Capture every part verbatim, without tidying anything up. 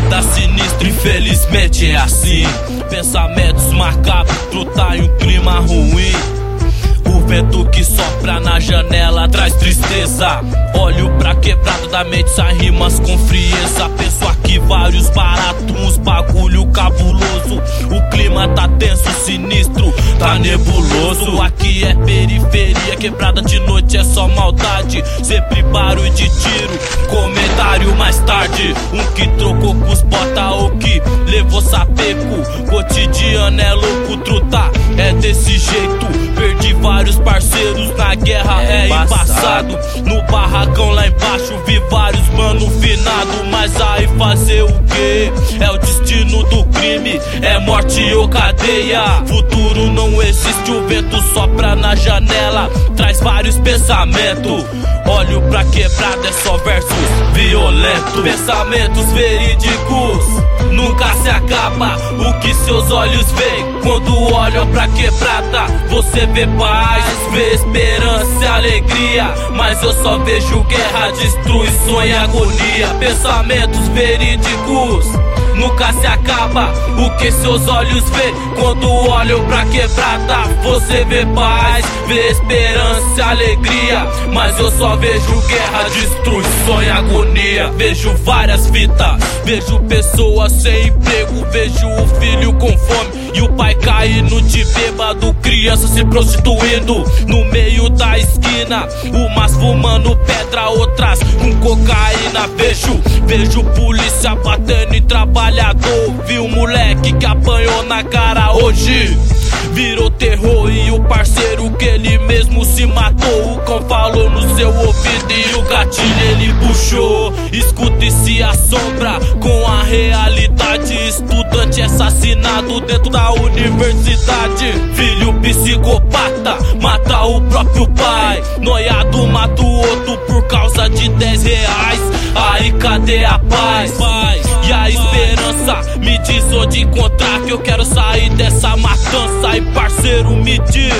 Quebrada sinistra, infelizmente é assim. Pensamentos macabros, truta em um clima ruim. O vento que sopra na janela traz tristeza. Olho pra quebrado da mente, sai rimas com frieza. Penso aqui vários baratos, uns bagulho cabuloso. O clima tá tenso, sinistro, tá nebuloso. Aqui é periferia, quebrada de noite é só maldade. Sempre barulho de tiro, comentário mais tarde. Um que trocou com os bota ou que levou sapeco. Cotidiano é louco, truta, é desse jeito. Perdi vários parceiros na guerra, é, é embaçado. No barracão lá embaixo vi vários mano finado. Mas aí fazer o quê? É o destino do crime, é morte ou cadeia. Futuro não existe, o vento sopra na janela, traz vários pensamentos. Olho pra quebrada, é só versos violentos. Pensamentos verídicos, nunca se acaba. O que seus olhos veem quando olham pra quebrada? Você vê paz, vê esperança e alegria, mas eu só vejo guerra, destruição e agonia. Pensamentos verídicos, nunca se acaba. O que seus olhos veem quando olham pra quebrada? Você vê paz, vê esperança e alegria, mas eu só vejo guerra, destruição e agonia. Vejo várias fitas, vejo pessoas sem emprego. Vejo o filho com fome e o pai caindo de bêbado. Crianças se prostituindo no meio da esquina, umas fumando pedra, outras com cocaína. Vejo, vejo polícia batendo em trabalhador. Vi um moleque que apanhou na cara hoje, virou terror. E o parceiro que ele mesmo se matou, o cão falou no seu ouvido e o gatilho ele puxou. Escuta e se assombra com a realidade. Estudante assassinado dentro da universidade. Filho psicopata mata o próprio pai. Noiado mata o outro por causa de dez reais. Aí cadê a paz? E a esperança? Me diz onde encontrar, que eu quero sair dessa matança. E parceiro, me diz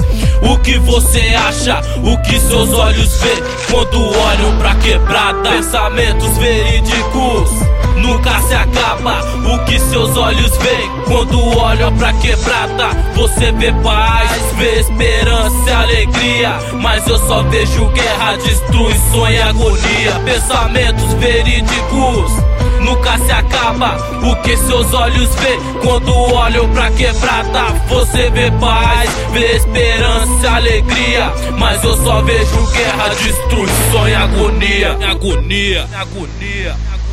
o que você acha, o que seus olhos veem quando olham pra quebrada? Pensamentos verídicos, nunca se acaba. O que seus olhos veem quando olham pra quebrada? Você vê paz, vê esperança e alegria, mas eu só vejo guerra, destruição e agonia. Pensamentos verídicos, nunca se acaba. O que seus olhos veem quando olham pra quebrada? Você vê paz, vê esperança e alegria, mas eu só vejo guerra, destruição e agonia. Agonia, agonia, agonia.